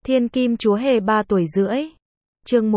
Thiên Kim Chúa Hề 3 tuổi rưỡi. Chương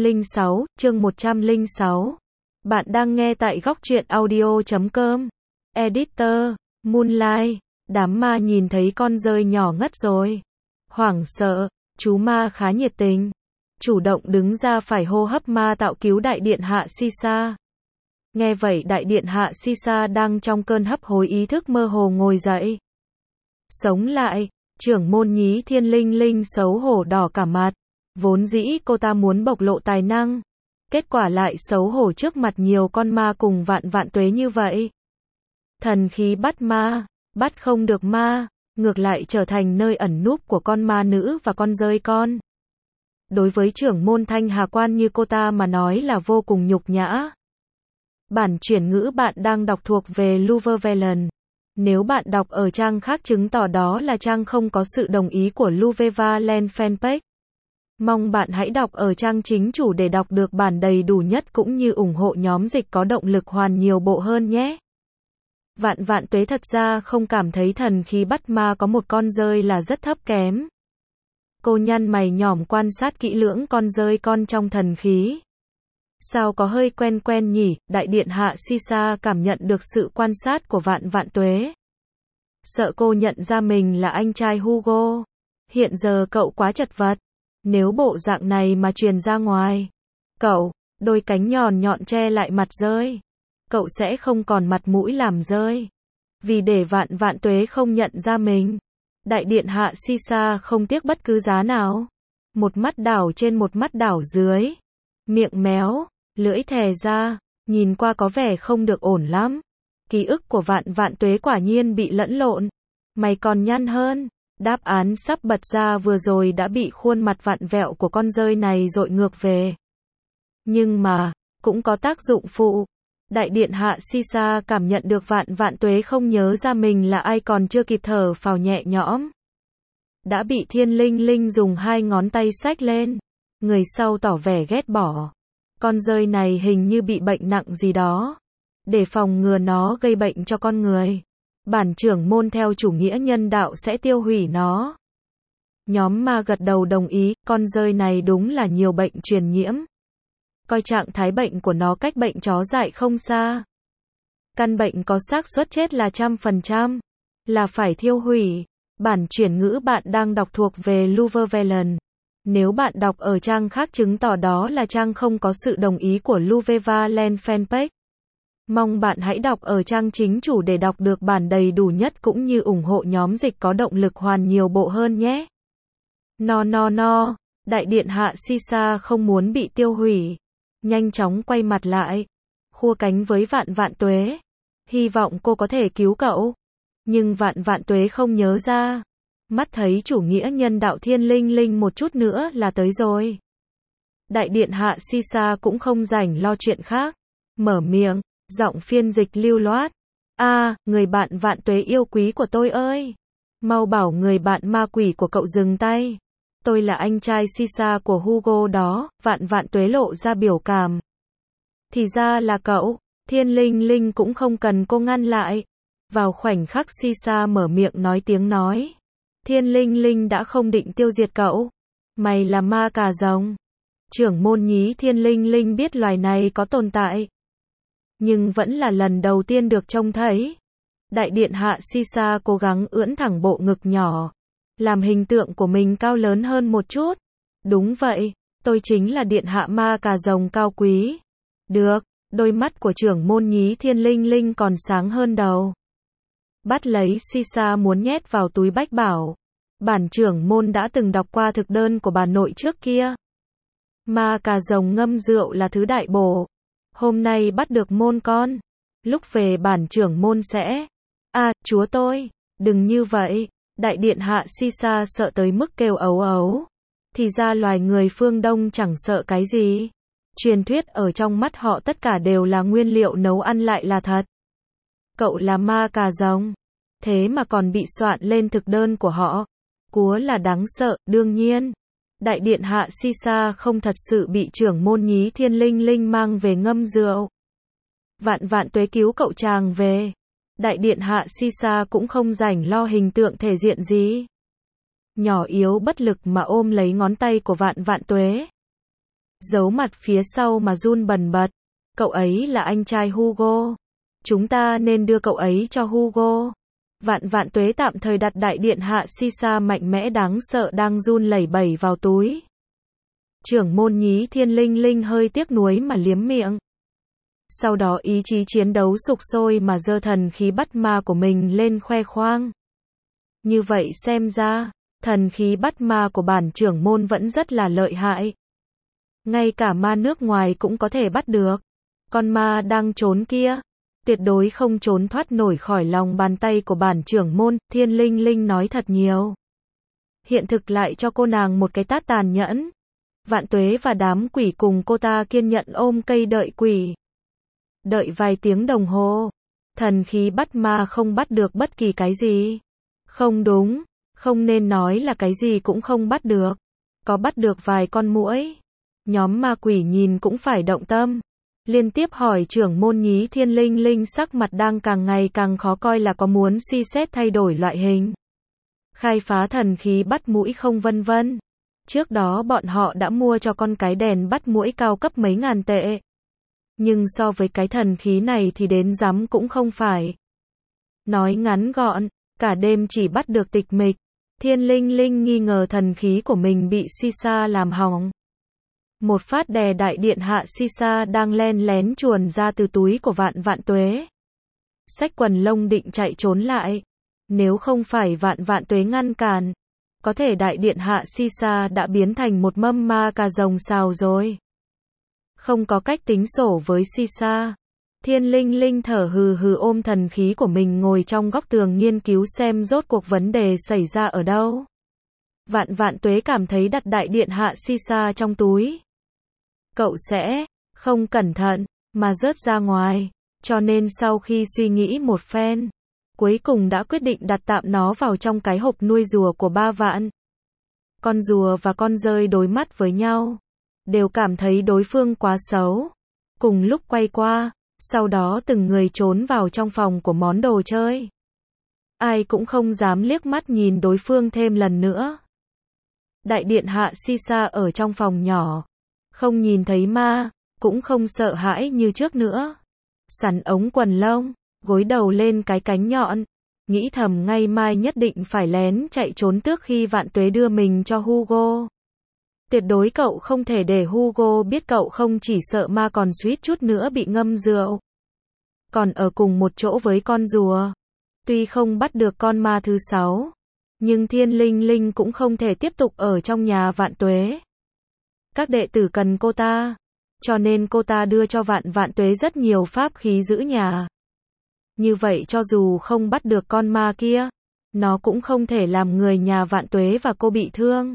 106. Bạn đang nghe tại góc truyện audio.com. Editor, Moonlight. Đám ma nhìn thấy con dơi nhỏ ngất rồi. Hoảng sợ, chú ma khá nhiệt tình. Chủ động đứng ra phải hô hấp ma tạo cứu đại điện hạ Sisa. Nghe vậy đại điện hạ Sisa đang trong cơn hấp hối ý thức mơ hồ ngồi dậy. Sống lại, trưởng môn Nhí Thiên Linh Linh xấu hổ đỏ cả mặt. Vốn dĩ cô ta muốn bộc lộ tài năng. Kết quả lại xấu hổ trước mặt nhiều con ma cùng vạn tuế như vậy. Thần khí bắt ma, bắt không được ma, ngược lại trở thành nơi ẩn núp của con ma nữ và con dơi con. Đối với trưởng môn Thanh Hà Quan như cô ta mà nói là vô cùng nhục nhã. Bản chuyển ngữ bạn đang đọc thuộc về Luvevelen. Nếu bạn đọc ở trang khác chứng tỏ đó là trang không có sự đồng ý của Luvevelen fanpage. Mong bạn hãy đọc ở trang chính chủ để đọc được bản đầy đủ nhất cũng như ủng hộ nhóm dịch có động lực hoàn nhiều bộ hơn nhé. Vạn tuế thật ra không cảm thấy thần khí bắt ma có một con dơi là rất thấp kém. Cô nhăn mày nhỏm quan sát kỹ lưỡng con dơi con trong thần khí. Sao có hơi quen nhỉ, đại điện hạ Sisa cảm nhận được sự quan sát của vạn tuế. Sợ cô nhận ra mình là anh trai Hugo. Hiện giờ cậu quá chật vật. Nếu bộ dạng này mà truyền ra ngoài, cậu, đôi cánh nhọn che lại mặt dơi. Cậu sẽ không còn mặt mũi làm dơi. Vì để vạn tuế không nhận ra mình, đại điện hạ Sisa không tiếc bất cứ giá nào. Một mắt đảo trên một mắt đảo dưới. Miệng méo, lưỡi thè ra, nhìn qua có vẻ không được ổn lắm. Ký ức của vạn tuế quả nhiên bị lẫn lộn. Mày còn nhăn hơn. Đáp án sắp bật ra vừa rồi đã bị khuôn mặt vặn vẹo của con dơi này dội ngược về. Nhưng mà, cũng có tác dụng phụ. Đại điện hạ Sisa cảm nhận được vạn tuế không nhớ ra mình là ai còn chưa kịp thở phào nhẹ nhõm. Đã bị Thiên Linh Linh dùng hai ngón tay xách lên. Người sau tỏ vẻ ghét bỏ. Con dơi này hình như bị bệnh nặng gì đó. Để phòng ngừa nó gây bệnh cho con người. Bản trưởng môn theo chủ nghĩa nhân đạo sẽ tiêu hủy nó. Nhóm ma gật đầu đồng ý, con dơi này đúng là nhiều bệnh truyền nhiễm. Coi trạng thái bệnh của nó cách bệnh chó dại không xa. Căn bệnh có xác suất chết là 100%. Là phải thiêu hủy. Bản chuyển ngữ bạn đang đọc thuộc về Luvevelen. Nếu bạn đọc ở trang khác chứng tỏ đó là trang không có sự đồng ý của Luvevelen fanpage. Mong bạn hãy đọc ở trang chính chủ để đọc được bản đầy đủ nhất cũng như ủng hộ nhóm dịch có động lực hoàn nhiều bộ hơn nhé. No. Đại điện hạ Sisa không muốn bị tiêu hủy. Nhanh chóng quay mặt lại. Khua cánh với vạn tuế. Hy vọng cô có thể cứu cậu. Nhưng vạn tuế không nhớ ra. Mắt thấy chủ nghĩa nhân đạo Thiên Linh Linh một chút nữa là tới rồi. Đại điện hạ Sisa cũng không rảnh lo chuyện khác. Mở miệng. Giọng phiên dịch lưu loát. Người bạn vạn tuế yêu quý của tôi ơi. Mau bảo người bạn ma quỷ của cậu dừng tay. Tôi là anh trai Sisa của Hugo đó. Vạn tuế lộ ra biểu cảm. Thì ra là cậu. Thiên Linh Linh cũng không cần cô ngăn lại. Vào khoảnh khắc Sisa mở miệng nói tiếng nói. Thiên Linh Linh đã không định tiêu diệt cậu. Mày là ma cà rồng. Trưởng môn Nhí Thiên Linh Linh biết loài này có tồn tại. Nhưng vẫn là lần đầu tiên được trông thấy. Đại điện hạ Sisa cố gắng ưỡn thẳng bộ ngực nhỏ. Làm hình tượng của mình cao lớn hơn một chút. Đúng vậy, tôi chính là điện hạ ma cà rồng cao quý. Được, đôi mắt của trưởng môn Nhí Thiên Linh Linh còn sáng hơn đầu. Bắt lấy Sisa muốn nhét vào túi bách bảo. Bản trưởng môn đã từng đọc qua thực đơn của bà nội trước kia. Ma cà rồng ngâm rượu là thứ đại bổ. Hôm nay bắt được môn con. Lúc về bản trưởng môn sẽ. Chúa tôi, đừng như vậy. Đại điện hạ Sisa sợ tới mức kêu ấu ấu. Thì ra loài người phương Đông chẳng sợ cái gì. Truyền thuyết ở trong mắt họ tất cả đều là nguyên liệu nấu ăn lại là thật. Cậu là ma cà rồng. Thế mà còn bị soạn lên thực đơn của họ. Cúa là đáng sợ, đương nhiên. Đại điện hạ Sisa không thật sự bị trưởng môn Nhí Thiên Linh Linh mang về ngâm rượu. Vạn tuế cứu cậu chàng về. Đại điện hạ Sisa cũng không rảnh lo hình tượng thể diện gì. nhỏ yếu bất lực mà ôm lấy ngón tay của Vạn Vạn Tuế. Giấu mặt phía sau mà run bần bật. Cậu ấy là anh trai Hugo. Chúng ta nên đưa cậu ấy cho Hugo. Vạn Vạn Tuế tạm thời đặt đại điện hạ sisa mạnh mẽ đáng sợ đang run lẩy bẩy vào túi. Trưởng môn Nhí Thiên Linh Linh hơi tiếc nuối mà liếm miệng. Sau đó ý chí chiến đấu sục sôi mà giơ thần khí bắt ma của mình lên khoe khoang. Như vậy xem ra, thần khí bắt ma của bản trưởng môn vẫn rất là lợi hại. Ngay cả ma nước ngoài cũng có thể bắt được. Con ma đang trốn kia, tuyệt đối không trốn thoát nổi khỏi lòng bàn tay của bản trưởng môn, Thiên Linh Linh nói thật nhiều. Hiện thực lại cho cô nàng một cái tát tàn nhẫn. Vạn Tuế và đám quỷ cùng cô ta kiên nhẫn ôm cây đợi quỷ. Đợi vài tiếng đồng hồ, thần khí bắt ma không bắt được bất kỳ cái gì. Không đúng, không nên nói là cái gì cũng không bắt được. Có bắt được vài con muỗi. Nhóm ma quỷ nhìn cũng phải động tâm. Liên tiếp hỏi trưởng môn Nhí Thiên Linh Linh sắc mặt đang càng ngày càng khó coi là có muốn suy xét thay đổi loại hình. Khai phá thần khí bắt muỗi không vân vân. Trước đó bọn họ đã mua cho con cái đèn bắt muỗi cao cấp mấy ngàn tệ. Nhưng so với cái thần khí này thì đến rắm cũng không phải. Nói ngắn gọn, cả đêm chỉ bắt được tịch mịch. Thiên Linh Linh nghi ngờ thần khí của mình bị sisa làm hỏng. Một phát đè đại điện hạ sisa đang len lén chuồn ra từ túi của Vạn Vạn Tuế. Xách quần lông định chạy trốn lại. Nếu không phải Vạn Vạn Tuế ngăn cản, có thể đại điện hạ sisa đã biến thành một mâm ma cà rồng xào rồi. Không có cách tính sổ với sisa. Thiên Linh Linh thở hừ hừ ôm thần khí của mình ngồi trong góc tường nghiên cứu xem rốt cuộc vấn đề xảy ra ở đâu. Vạn Vạn Tuế cảm thấy đặt đại điện hạ sisa trong túi. Cậu sẽ không cẩn thận mà rớt ra ngoài, cho nên sau khi suy nghĩ một phen, cuối cùng đã quyết định đặt tạm nó vào trong cái hộp nuôi rùa của ba Vạn. Con rùa và con dơi đối mắt với nhau, đều cảm thấy đối phương quá xấu. Cùng lúc quay qua, sau đó từng người trốn vào trong phòng của món đồ chơi. Ai cũng không dám liếc mắt nhìn đối phương thêm lần nữa. Đại điện hạ sisa ở trong phòng nhỏ, không nhìn thấy ma, cũng không sợ hãi như trước nữa. Sắn ống quần lông, gối đầu lên cái cánh nhọn, nghĩ thầm ngay mai nhất định phải lén chạy trốn trước khi Vạn Tuế đưa mình cho Hugo. Tuyệt đối cậu không thể để Hugo biết cậu không chỉ sợ ma còn suýt chút nữa bị ngâm rượu. Còn ở cùng một chỗ với con rùa. Tuy không bắt được con ma thứ 6, nhưng Thiên Linh Linh cũng không thể tiếp tục ở trong nhà Vạn Tuế. Các đệ tử cần cô ta, cho nên cô ta đưa cho Vạn Vạn Tuế rất nhiều pháp khí giữ nhà. Như vậy cho dù không bắt được con ma kia, nó cũng không thể làm người nhà Vạn Tuế và cô bị thương.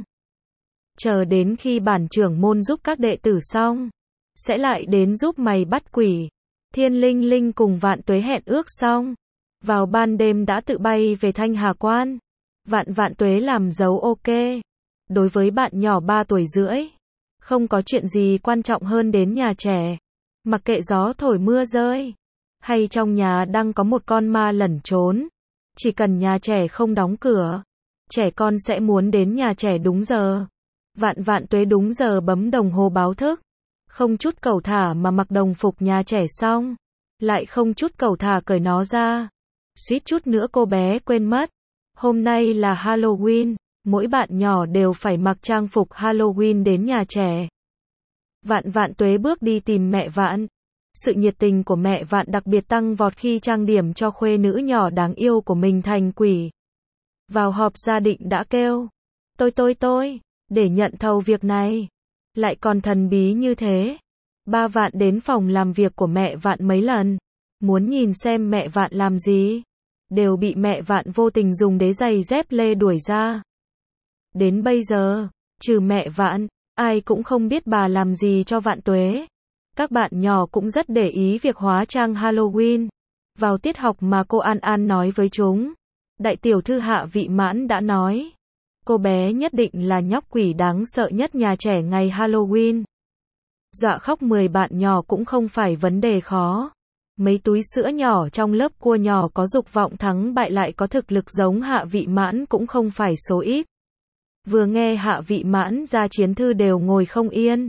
Chờ đến khi bản trưởng môn giúp các đệ tử xong, sẽ lại đến giúp mày bắt quỷ. Thiên Linh Linh cùng Vạn Tuế hẹn ước xong, vào ban đêm đã tự bay về Thanh Hà Quan. Vạn Vạn Tuế làm dấu ok. Đối với bạn nhỏ 3 tuổi rưỡi, không có chuyện gì quan trọng hơn đến nhà trẻ. Mặc kệ gió thổi mưa rơi, hay trong nhà đang có một con ma lẩn trốn. Chỉ cần nhà trẻ không đóng cửa, trẻ con sẽ muốn đến nhà trẻ đúng giờ. Vạn Vạn Tuế đúng giờ bấm đồng hồ báo thức. Không chút cẩu thả mà mặc đồng phục nhà trẻ xong, lại không chút cẩu thả cởi nó ra. Suýt chút nữa cô bé quên mất. Hôm nay là Halloween, mỗi bạn nhỏ đều phải mặc trang phục Halloween đến nhà trẻ. Vạn Vạn Tuế bước đi tìm mẹ Vạn. Sự nhiệt tình của mẹ Vạn đặc biệt tăng vọt khi trang điểm cho khuê nữ nhỏ đáng yêu của mình thành quỷ. Vào họp gia đình đã kêu, tôi, để nhận thầu việc này. Lại còn thần bí như thế. Ba Vạn đến phòng làm việc của mẹ Vạn mấy lần, muốn nhìn xem mẹ Vạn làm gì, đều bị mẹ Vạn vô tình dùng đế giày dép lê đuổi ra. Đến bây giờ, trừ mẹ Vạn, ai cũng không biết bà làm gì cho Vạn Tuế. Các bạn nhỏ cũng rất để ý việc hóa trang Halloween. Vào tiết học mà cô An An nói với chúng, đại tiểu thư Hạ Vị Mãn đã nói, cô bé nhất định là nhóc quỷ đáng sợ nhất nhà trẻ ngày Halloween. Dọa khóc 10 bạn nhỏ cũng không phải vấn đề khó. Mấy túi sữa nhỏ trong lớp cua nhỏ có dục vọng thắng bại lại có thực lực giống Hạ Vị Mãn cũng không phải số ít. Vừa nghe Hạ Vị Mãn ra chiến thư đều ngồi không yên.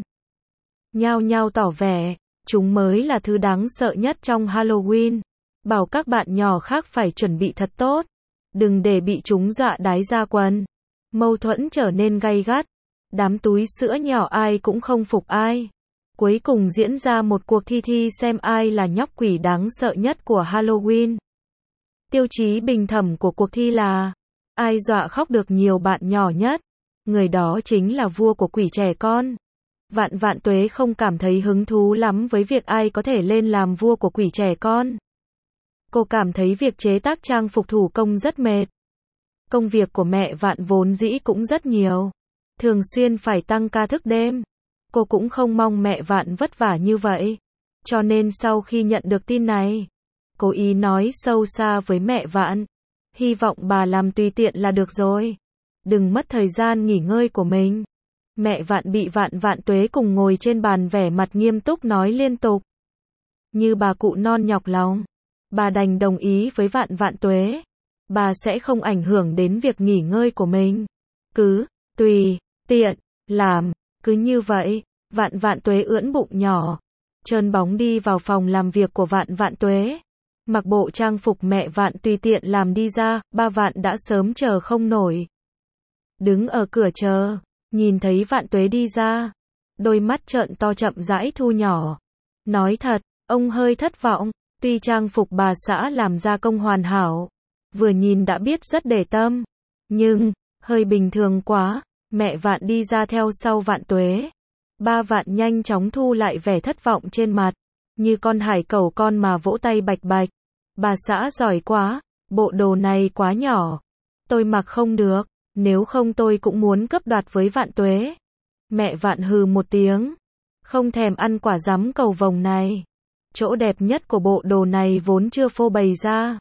Nhao nhao tỏ vẻ, chúng mới là thứ đáng sợ nhất trong Halloween. Bảo các bạn nhỏ khác phải chuẩn bị thật tốt. Đừng để bị chúng dọa đái ra quần. Mâu thuẫn trở nên gay gắt. Đám túi sữa nhỏ ai cũng không phục ai. Cuối cùng diễn ra một cuộc thi xem ai là nhóc quỷ đáng sợ nhất của Halloween. Tiêu chí bình thẩm của cuộc thi là ai dọa khóc được nhiều bạn nhỏ nhất. Người đó chính là vua của quỷ trẻ con. Vạn Vạn Tuế không cảm thấy hứng thú lắm với việc ai có thể lên làm vua của quỷ trẻ con. Cô cảm thấy việc chế tác trang phục thủ công rất mệt. Công việc của mẹ Vạn vốn dĩ cũng rất nhiều. Thường xuyên phải tăng ca thức đêm. Cô cũng không mong mẹ Vạn vất vả như vậy. Cho nên sau khi nhận được tin này, cố ý nói sâu xa với mẹ Vạn. Hy vọng bà làm tùy tiện là được rồi. Đừng mất thời gian nghỉ ngơi của mình. Mẹ Vạn bị Vạn Vạn Tuế cùng ngồi trên bàn vẻ mặt nghiêm túc nói liên tục. Như bà cụ non nhọc lòng. Bà đành đồng ý với Vạn Vạn Tuế. Bà sẽ không ảnh hưởng đến việc nghỉ ngơi của mình. Cứ, tùy, tiện, làm. Cứ như vậy, Vạn Vạn Tuế ưỡn bụng nhỏ. Trơn bóng đi vào phòng làm việc của Vạn Vạn Tuế. Mặc bộ trang phục mẹ Vạn tùy tiện làm đi ra, ba Vạn đã sớm chờ không nổi. Đứng ở cửa chờ, nhìn thấy Vạn Tuế đi ra. Đôi mắt trợn to chậm rãi thu nhỏ. Nói thật, ông hơi thất vọng. Tuy trang phục bà xã làm gia công hoàn hảo, vừa nhìn đã biết rất để tâm, nhưng hơi bình thường quá. Mẹ Vạn đi ra theo sau Vạn Tuế. Ba Vạn nhanh chóng thu lại vẻ thất vọng trên mặt, như con hải cẩu con mà vỗ tay bạch bạch. Bà xã giỏi quá, bộ đồ này quá nhỏ, tôi mặc không được, nếu không tôi cũng muốn cướp đoạt với Vạn Tuế. Mẹ Vạn hừ một tiếng, không thèm ăn quả rắm cầu vồng này. Chỗ đẹp nhất của bộ đồ này vốn chưa phô bày ra.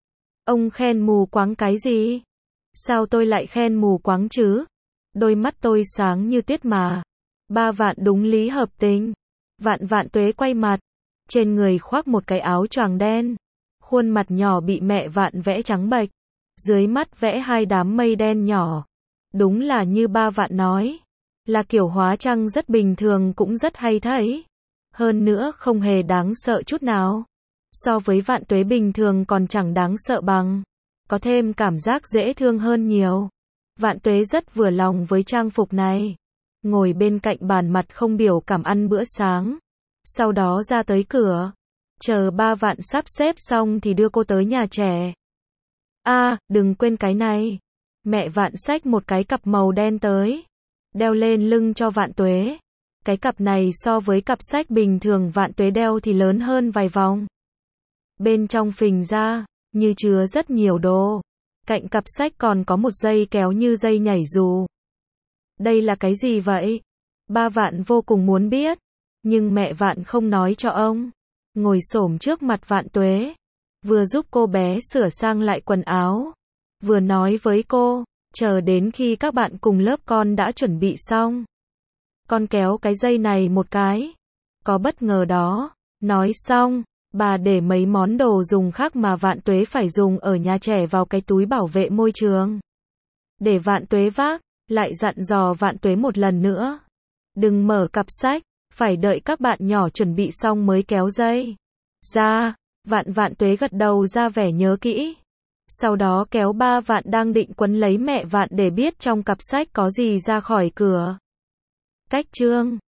Ông khen mù quáng cái gì? Sao tôi lại khen mù quáng chứ? Đôi mắt tôi sáng như tuyết mà. Ba Vạn đúng lý hợp tình. Vạn Vạn Tuế quay mặt. Trên người khoác một cái áo choàng đen. Khuôn mặt nhỏ bị mẹ Vạn vẽ trắng bệch. Dưới mắt vẽ hai đám mây đen nhỏ. Đúng là như ba Vạn nói. Là kiểu hóa trang rất bình thường cũng rất hay thấy. Hơn nữa không hề đáng sợ chút nào. So với Vạn Tuế bình thường còn chẳng đáng sợ bằng. Có thêm cảm giác dễ thương hơn nhiều. Vạn Tuế rất vừa lòng với trang phục này. Ngồi bên cạnh bàn mặt không biểu cảm ăn bữa sáng. Sau đó ra tới cửa. Chờ ba Vạn sắp xếp xong thì đưa cô tới nhà trẻ. Đừng quên cái này. Mẹ Vạn xách một cái cặp màu đen tới. Đeo lên lưng cho Vạn Tuế. Cái cặp này so với cặp sách bình thường Vạn Tuế đeo thì lớn hơn vài vòng. Bên trong phình ra, như chứa rất nhiều đồ. Cạnh cặp sách còn có một dây kéo như dây nhảy dù. Đây là cái gì vậy? Ba Vạn vô cùng muốn biết. Nhưng mẹ Vạn không nói cho ông. Ngồi xổm trước mặt Vạn Tuế. Vừa giúp cô bé sửa sang lại quần áo. Vừa nói với cô, chờ đến khi các bạn cùng lớp con đã chuẩn bị xong. Con kéo cái dây này một cái. Có bất ngờ đó. Nói xong, bà để mấy món đồ dùng khác mà Vạn Tuế phải dùng ở nhà trẻ vào cái túi bảo vệ môi trường. Để Vạn Tuế vác, lại dặn dò Vạn Tuế một lần nữa. Đừng mở cặp sách, phải đợi các bạn nhỏ chuẩn bị xong mới kéo dây ra. Vạn Tuế gật đầu ra vẻ nhớ kỹ. Sau đó kéo ba Vạn đang định quấn lấy mẹ Vạn để biết trong cặp sách có gì ra khỏi cửa. Cách chương